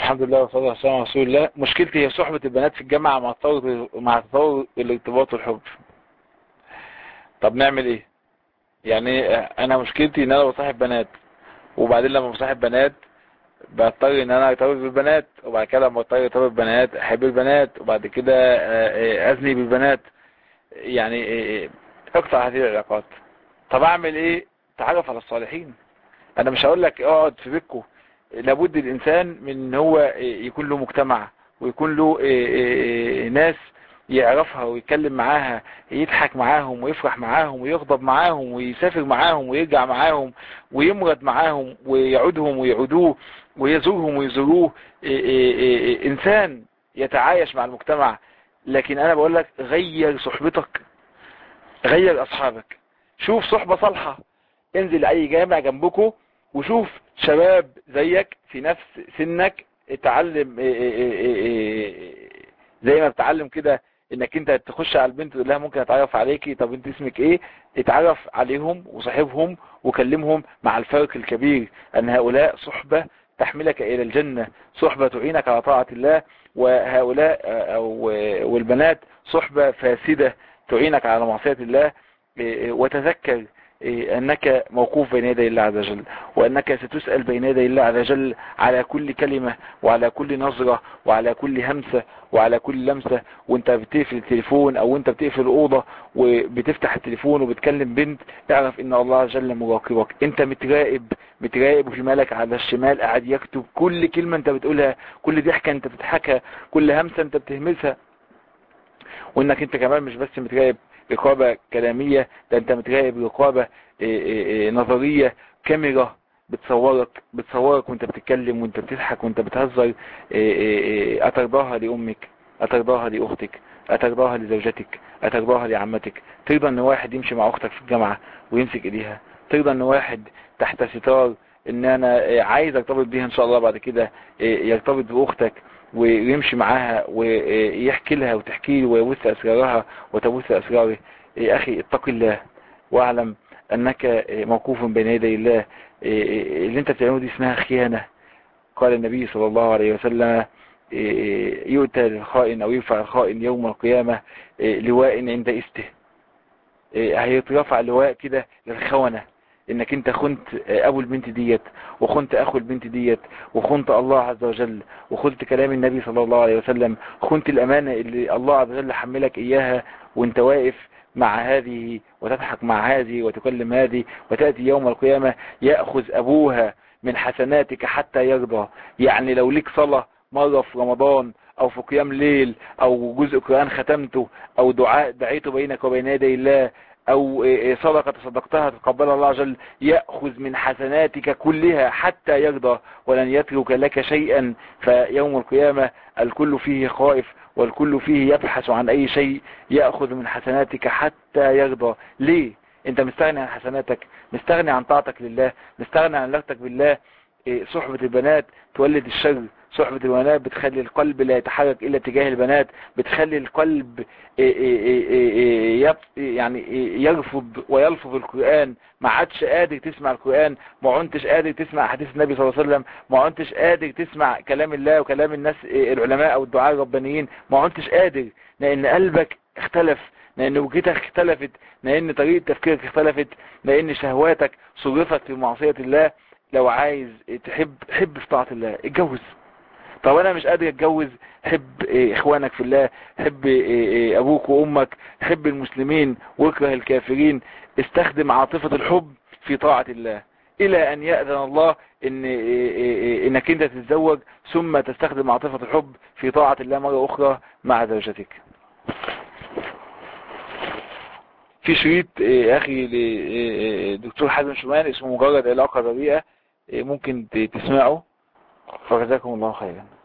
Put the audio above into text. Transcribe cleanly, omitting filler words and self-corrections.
الحمد لله والصلاة والسلام على رسول الله. مشكلتي هي صحبة البنات في الجامعة مع تطور الارتباط والحب. طب نعمل ايه؟ يعني انا مشكلتي ان انا بصاحب بنات، وبعدين لما بصاحب بنات بضطر ان انا ارتبط بالبنات، وبعد كده لما اضطر ارتبط بالبنات احب البنات، وبعد كده اذني بالبنات. يعني اقطع هذه العلاقات. طب اعمل ايه؟ تعرف على الصالحين. انا مش هقول لك اقعد في بيتكو، لابد الانسان من ان هو يكون له مجتمع، ويكون له ناس يعرفها ويتكلم معاها، يضحك معاهم ويفرح معاهم ويغضب معاهم ويسافر معاهم ويرجع معاهم ويمرض معاهم ويعودهم ويعودوه ويزورهم ويزوروه. انسان يتعايش مع المجتمع. لكن انا بقول لك غير صحبتك، غير اصحابك، شوف صحبة صالحة. انزل اي جامع جنبكو وشوف شباب زيك في نفس سنك، اتعلم زي ما بتعلم كده انك انت تخش على البنت تقول لها ممكن اتعرف عليكي، طب انت اسمك ايه؟ اتعرف عليهم وصاحبهم وكلمهم، مع الفرق الكبير ان هؤلاء صحبة تحملك الى الجنة، صحبة تعينك على طاعة الله. وهؤلاء والبنات صحبة فاسدة تعينك على معصية الله. وتذكر أنك موقوف بين يدي الله عز وجل، وأنك ستسأل بين يدي الله عز وجل على كل كلمة وعلى كل نظرة وعلى كل همسة وعلى كل لمسة. وانت بتقفل التليفون او انت بتقفل الأوضة وبتفتح التليفون وبتكلم بنت، اعرف ان الله عز وجل مراقبك. انت متراقب في مالك على الشمال قاعد يكتب كل كلمة انت بتقولها، كل ضحكة انت بتضحكها، كل همسة انت بتهمسها. وانك انت كمان مش بس متراقب رقابة كلامية، ده انت متراقب رقابة نظرية، كاميرا بتصورك وانت بتتكلم وانت بتضحك وانت بتهزر. اترضاها لأمك، اترضاها لأختك، اترضاها لزوجتك، اترضاها لعمتك؟ ترضى ان واحد يمشي مع اختك في الجامعة ويمسك ايديها؟ ترضى ان واحد تحت ستار ان انا عايز ارتبط بيها ان شاء الله بعد كده يرتبط باختك ويمشي معاها ويحكي لها وتحكي له ويبث أسرارها وتبث أسراره؟ أخي اتق الله واعلم أنك موقوف بين يدي الله. اللي انت بتعمله دي اسمها خيانة. قال النبي صلى الله عليه وسلم يؤتى للخائن أو يرفع الخائن يوم القيامة لواء عند استه. هيترفع لواء كده للخونة، انك انت خنت ابو البنت ديت، وخنت اخو البنت ديت، وخنت الله عز وجل، وخنت كلام النبي صلى الله عليه وسلم، خنت الامانة اللي الله عز وجل حملك اياها، وانت واقف مع هذه وتضحك مع هذه وتكلم هذه، وتأتي يوم القيامة يأخذ ابوها من حسناتك حتى يرضى. يعني لو ليك صلاة مرة في رمضان او في قيام ليل او جزء قرآن ختمته او دعاء دعيته بينك وبين يدي الله او صدقة تصدقتها تقبلها الله عز وجل، يأخذ من حسناتك كلها حتى يرضى ولن يترك لك شيئا. فيوم القيامة الكل فيه خائف والكل فيه يبحث عن اي شيء، يأخذ من حسناتك حتى يرضى. ليه؟ انت مستغني عن حسناتك، مستغني عن طاعتك لله، مستغني عن علاقتك بالله. صحبة البنات تولد الشر، صحبة البنات بتخلي القلب لا يتحرك إلا تجاه البنات، بتخلي القلب يعني يرفض ويلفظ القرآن، ما عادش قادر تسمع القرآن، ما عدتش قادر تسمع حديث النبي صلى الله عليه وسلم، ما عدتش قادر تسمع كلام الله وكلام الناس العلماء أو الدعاء الربانيين، ما عدتش قادر، لأن قلبك اختلف، لأن وجهتك اختلفت، لأن طريقة تفكيرك اختلفت، لأن شهواتك صرفت في معصية الله. لو عايز حب في طاعة الله اتجوز. طب انا مش قادر اتجوز، حب اخوانك في الله، حب ابوك وامك، حب المسلمين واكره الكافرين. استخدم عاطفة الحب في طاعة الله الى ان يأذن الله انك انت تتزوج، ثم تستخدم عاطفة الحب في طاعة الله مرة اخرى مع زوجتك. في شريط اخي لدكتور حازم شومان اسمه مجرد علاقة بريئة، ممكن تسمعه، فجزاكم الله خيرا.